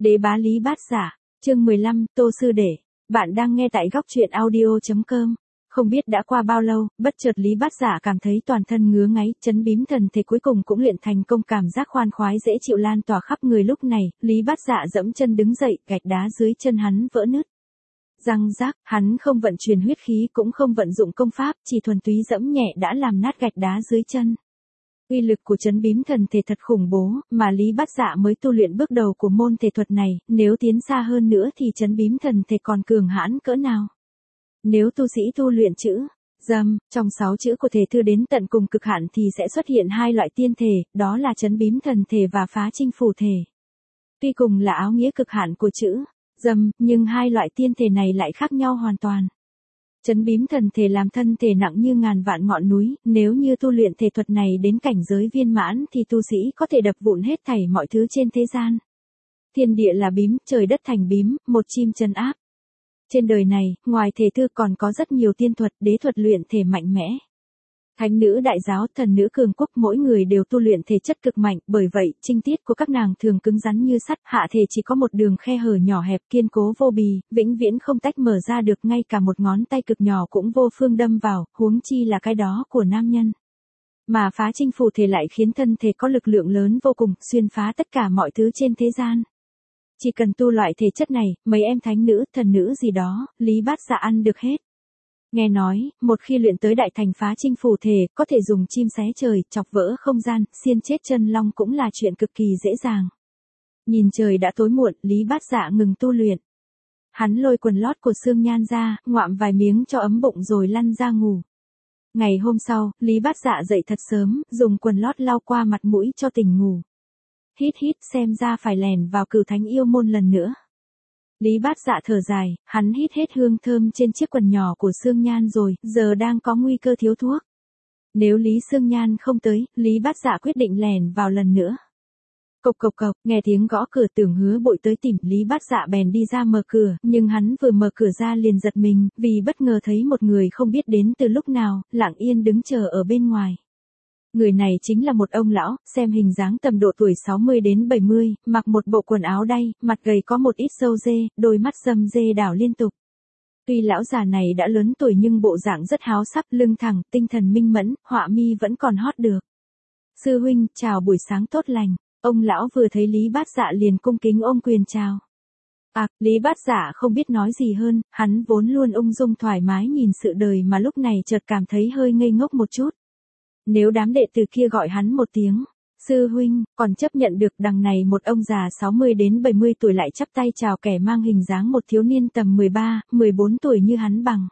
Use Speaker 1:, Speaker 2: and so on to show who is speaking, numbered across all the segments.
Speaker 1: Đế bá Lý Bát Giả, chương 15, Tô Sư Đệ. Bạn đang nghe tại góc truyện audio.com. Không biết đã qua bao lâu, bất chợt Lý Bát Giả cảm thấy toàn thân ngứa ngáy, chấn bím thần thể cuối cùng cũng luyện thành công, cảm giác khoan khoái dễ chịu lan tỏa khắp người. Lúc này, Lý Bát Giả dẫm chân đứng dậy, gạch đá dưới chân hắn vỡ nứt. Răng rác, hắn không vận chuyển huyết khí cũng không vận dụng công pháp, chỉ thuần túy dẫm nhẹ đã làm nát gạch đá dưới chân. Uy lực của chấn bím thần thể thật khủng bố, mà Lý Bát Dạ mới tu luyện bước đầu của môn thể thuật này, nếu tiến xa hơn nữa thì chấn bím thần thể còn cường hãn cỡ nào. Nếu tu sĩ tu luyện chữ dâm, trong 6 chữ của thể thư đến tận cùng cực hạn thì sẽ xuất hiện hai loại tiên thể, đó là chấn bím thần thể và phá chinh phù thể. Tuy cùng là áo nghĩa cực hạn của chữ dâm, nhưng hai loại tiên thể này lại khác nhau hoàn toàn. Chấn bím thần thể làm thân thể nặng như ngàn vạn ngọn núi, nếu như tu luyện thể thuật này đến cảnh giới viên mãn thì tu sĩ có thể đập vụn hết thảy mọi thứ trên thế gian. Thiên địa là bím, trời đất thành bím, một chim trấn áp. Trên đời này, ngoài thể thư còn có rất nhiều tiên thuật, đế thuật luyện thể mạnh mẽ. Thánh nữ đại giáo, thần nữ cường quốc, mỗi người đều tu luyện thể chất cực mạnh, bởi vậy, trinh tiết của các nàng thường cứng rắn như sắt, hạ thể chỉ có một đường khe hở nhỏ hẹp, kiên cố vô bì, vĩnh viễn không tách mở ra được, ngay cả một ngón tay cực nhỏ cũng vô phương đâm vào, huống chi là cái đó của nam nhân. Mà phá chinh phù thể lại khiến thân thể có lực lượng lớn vô cùng, xuyên phá tất cả mọi thứ trên thế gian. Chỉ cần tu loại thể chất này, mấy em thánh nữ, thần nữ gì đó, Lý Bát Dạ ăn được hết. Nghe nói, một khi luyện tới đại thành phá chinh phù thể, có thể dùng chim xé trời, chọc vỡ không gian, xiên chết chân long cũng là chuyện cực kỳ dễ dàng. Nhìn trời đã tối muộn, Lý Bát Dạ ngừng tu luyện. Hắn lôi quần lót của Sương Nhan ra, ngoạm vài miếng cho ấm bụng rồi lăn ra ngủ. Ngày hôm sau, Lý Bát Dạ dậy thật sớm, dùng quần lót lau qua mặt mũi cho tỉnh ngủ. Hít hít, xem ra phải lèn vào Cửu Thánh Yêu Môn lần nữa. Lý Bát Dạ thở dài, hắn hít hết hương thơm trên chiếc quần nhỏ của Sương Nhan rồi, giờ đang có nguy cơ thiếu thuốc. Nếu Lý Sương Nhan không tới, Lý Bát Dạ quyết định lèn vào lần nữa. Cộc cộc cộc, nghe tiếng gõ cửa, tưởng Hứa Bội tới tìm, Lý Bát Dạ bèn đi ra mở cửa, nhưng hắn vừa mở cửa ra liền giật mình, vì bất ngờ thấy một người không biết đến từ lúc nào, lặng yên đứng chờ ở bên ngoài. Người này chính là một ông lão, xem hình dáng tầm độ tuổi 60 đến 70, mặc một bộ quần áo đay, mặt gầy có một ít râu dê, đôi mắt râm dê đảo liên tục. Tuy lão già này đã lớn tuổi nhưng bộ dạng rất háo sắc, lưng thẳng, tinh thần minh mẫn, họa mi vẫn còn hót được. Sư huynh, chào buổi sáng tốt lành. Ông lão vừa thấy Lý Bát Dạ liền cung kính ôm quyền chào. Lý Bát Dạ không biết nói gì hơn, hắn vốn luôn ung dung thoải mái nhìn sự đời mà lúc này chợt cảm thấy hơi ngây ngốc một chút. Nếu đám đệ tử kia gọi hắn một tiếng sư huynh, còn chấp nhận được, đằng này một ông già 60 đến 70 tuổi lại chắp tay chào kẻ mang hình dáng một thiếu niên tầm 13, 14 tuổi như hắn bằng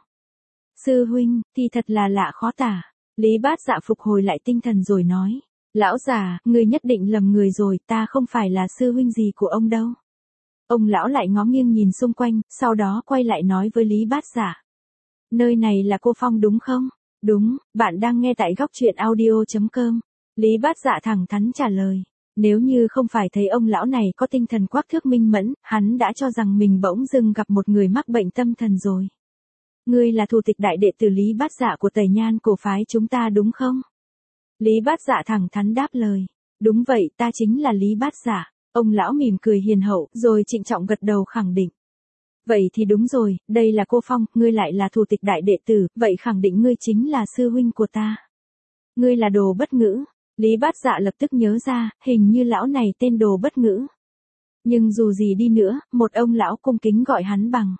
Speaker 1: sư huynh, thì thật là lạ khó tả. Lý Bát Dạ phục hồi lại tinh thần rồi nói, lão già, ngươi nhất định lầm người rồi, ta không phải là sư huynh gì của ông đâu. Ông lão lại ngó nghiêng nhìn xung quanh, sau đó quay lại nói với Lý Bát Dạ, nơi này là Cô Phong đúng không? Đúng, bạn đang nghe tại góc truyện audio.com. Lý Bát Dạ thẳng thắn trả lời. Nếu như không phải thấy ông lão này có tinh thần quắc thước minh mẫn, hắn đã cho rằng mình bỗng dưng gặp một người mắc bệnh tâm thần rồi. Ngươi là thủ tịch đại đệ tử Lý Bát Dạ của Tây Nhan cổ phái chúng ta đúng không? Lý Bát Dạ thẳng thắn đáp lời. Đúng vậy, ta chính là Lý Bát Dạ. Ông lão mỉm cười hiền hậu, rồi trịnh trọng gật đầu khẳng định. Vậy thì đúng rồi, đây là Cô Phong, ngươi lại là thủ tịch đại đệ tử, vậy khẳng định ngươi chính là sư huynh của ta. Ngươi là Đồ Bất Ngữ. Lý Bát Dạ lập tức nhớ ra, hình như lão này tên Đồ Bất Ngữ. Nhưng dù gì đi nữa, một ông lão cung kính gọi hắn bằng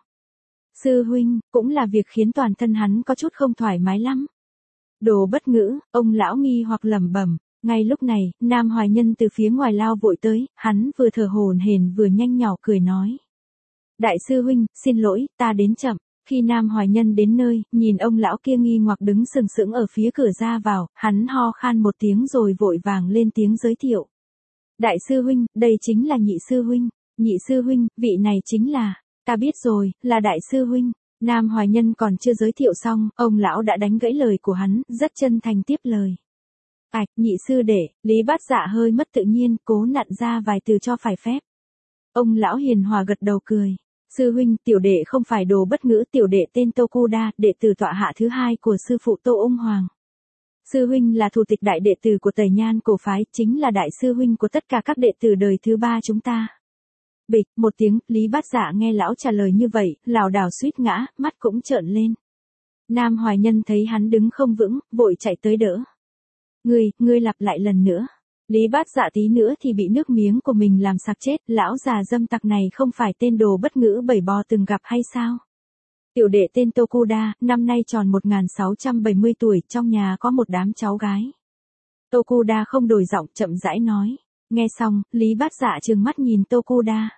Speaker 1: sư huynh, cũng là việc khiến toàn thân hắn có chút không thoải mái lắm. Đồ Bất Ngữ, ông lão nghi hoặc lẩm bẩm. Ngay lúc này, Nam Hoài Nhân từ phía ngoài lao vội tới, hắn vừa thở hổn hển vừa nhanh nhỏ cười nói. Đại sư huynh, xin lỗi, ta đến chậm. Khi Nam Hoài Nhân đến nơi, nhìn ông lão kia nghi hoặc đứng sừng sững ở phía cửa ra vào, hắn ho khan một tiếng rồi vội vàng lên tiếng giới thiệu. Đại sư huynh, đây chính là Nhị sư huynh. Nhị sư huynh, vị này chính là, ta biết rồi, là đại sư huynh. Nam Hoài Nhân còn chưa giới thiệu xong, ông lão đã đánh gãy lời của hắn, rất chân thành tiếp lời. Nhị sư đệ, Lý Bát Dạ hơi mất tự nhiên, cố nặn ra vài từ cho phải phép. Ông lão hiền hòa gật đầu cười. Sư huynh, tiểu đệ không phải Đồ Bất Ngữ, tiểu đệ tên Tokuda, đệ tử tọa hạ thứ hai của sư phụ Tô Ung Hoàng. Sư huynh là thủ tịch đại đệ tử của Tây Nhan cổ phái, chính là đại sư huynh của tất cả các đệ tử đời thứ ba chúng ta. Bịch, một tiếng, Lý Bát Dạ nghe lão trả lời như vậy, lảo đảo suýt ngã, mắt cũng trợn lên. Nam Hoài Nhân thấy hắn đứng không vững, vội chạy tới đỡ. Ngươi lặp lại lần nữa. Lý Bát Dạ tí nữa thì bị nước miếng của mình làm sặc chết, lão già dâm tặc này không phải tên đồ bất ngữ bảy bò từng gặp hay sao? Tiểu đệ tên Tokuda, năm nay tròn 1670 tuổi, trong nhà có một đám cháu gái. Tokuda không đổi giọng, chậm rãi nói. Nghe xong, Lý Bát Dạ trừng mắt nhìn Tokuda.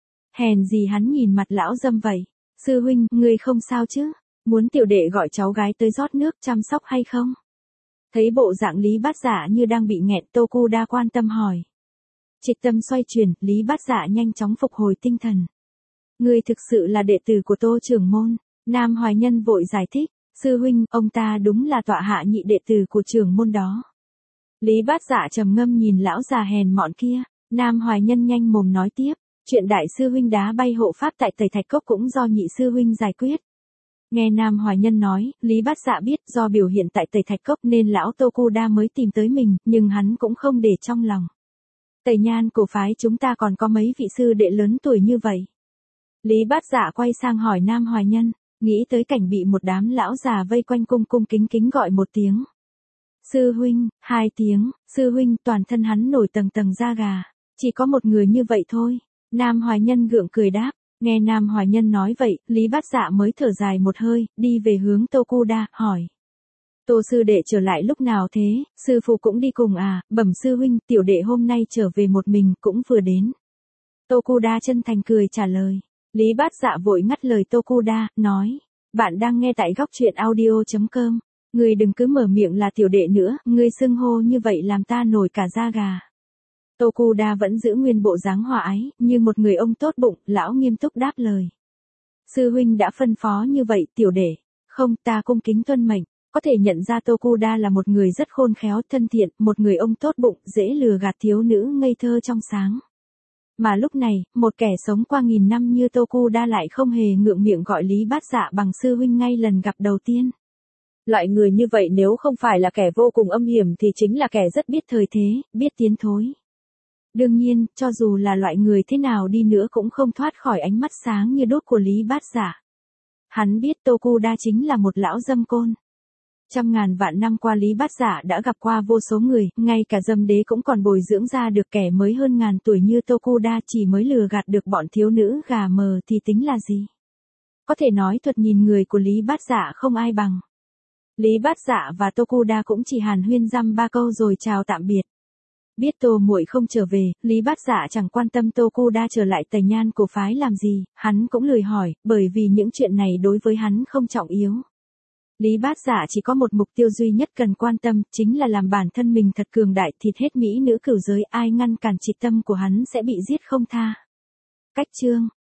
Speaker 1: Hèn gì hắn nhìn mặt lão dâm vậy? Sư huynh, ngươi không sao chứ? Muốn tiểu đệ gọi cháu gái tới rót nước chăm sóc hay không? Thấy bộ dạng Lý Bát Dạ như đang bị nghẹn, Tokuda quan tâm hỏi. Trịch tâm xoay chuyển, Lý Bát Dạ nhanh chóng phục hồi tinh thần. Ngươi thực sự là đệ tử của Tô trưởng môn. Nam Hoài Nhân vội giải thích. Sư huynh, ông ta đúng là tọa hạ nhị đệ tử của trưởng môn đó. Lý Bát Dạ trầm ngâm nhìn lão già hèn mọn kia. Nam Hoài Nhân nhanh mồm nói tiếp. Chuyện đại sư huynh đá bay hộ pháp tại Tây Thạch Cốc cũng do nhị sư huynh giải quyết. Nghe Nam Hoài Nhân nói, Lý Bát Dạ biết do biểu hiện tại Tây Thạch Cốc nên lão Tokuda mới tìm tới mình, nhưng hắn cũng không để trong lòng. Tây Nhan cổ phái chúng ta còn có mấy vị sư đệ lớn tuổi như vậy. Lý Bát Dạ quay sang hỏi Nam Hoài Nhân, nghĩ tới cảnh bị một đám lão già vây quanh cung cung kính kính gọi một tiếng. Sư huynh, hai tiếng, sư huynh, toàn thân hắn nổi tầng tầng da gà. Chỉ có một người như vậy thôi. Nam Hoài Nhân gượng cười đáp. Nghe Nam Hoài Nhân nói vậy, Lý Bát Dạ mới thở dài một hơi, đi về hướng Tokuda, hỏi. Tô sư đệ trở lại lúc nào thế, sư phụ cũng đi cùng à? Bẩm sư huynh, tiểu đệ hôm nay trở về một mình, cũng vừa đến. Tokuda chân thành cười trả lời. Lý Bát Dạ vội ngắt lời Tokuda, nói. Bạn đang nghe tại góc truyện audio.com. Ngươi đừng cứ mở miệng là tiểu đệ nữa, ngươi xưng hô như vậy làm ta nổi cả da gà. Tokuda vẫn giữ nguyên bộ dáng hòa ái, như một người ông tốt bụng, lão nghiêm túc đáp lời. Sư huynh đã phân phó như vậy, tiểu đệ. Không, ta cung kính tuân mệnh. Có thể nhận ra Tokuda là một người rất khôn khéo, thân thiện, một người ông tốt bụng, dễ lừa gạt thiếu nữ ngây thơ trong sáng. Mà lúc này, một kẻ sống qua nghìn năm như Tokuda lại không hề ngượng miệng gọi Lý Bát Dạ bằng sư huynh ngay lần gặp đầu tiên. Loại người như vậy nếu không phải là kẻ vô cùng âm hiểm thì chính là kẻ rất biết thời thế, biết tiến thối. Đương nhiên, cho dù là loại người thế nào đi nữa cũng không thoát khỏi ánh mắt sáng như đốt của Lý Bát Dạ. Hắn biết Tokuda chính là một lão dâm côn. Trăm ngàn vạn năm qua Lý Bát Dạ đã gặp qua vô số người, ngay cả dâm đế cũng còn bồi dưỡng ra được kẻ mới hơn ngàn tuổi như Tokuda, chỉ mới lừa gạt được bọn thiếu nữ gà mờ thì tính là gì. Có thể nói thuật nhìn người của Lý Bát Dạ không ai bằng. Lý Bát Dạ và Tokuda cũng chỉ hàn huyên dăm ba câu rồi chào tạm biệt. Biết Tô muội không trở về, Lý Bát Dạ chẳng quan tâm Tokuda trở lại Tây Nhan cổ phái làm gì, hắn cũng lười hỏi, bởi vì những chuyện này đối với hắn không trọng yếu. Lý Bát Dạ chỉ có một mục tiêu duy nhất cần quan tâm, chính là làm bản thân mình thật cường đại, thịt hết mỹ nữ cửu giới, ai ngăn cản trịch tâm của hắn sẽ bị giết không tha. Cách chương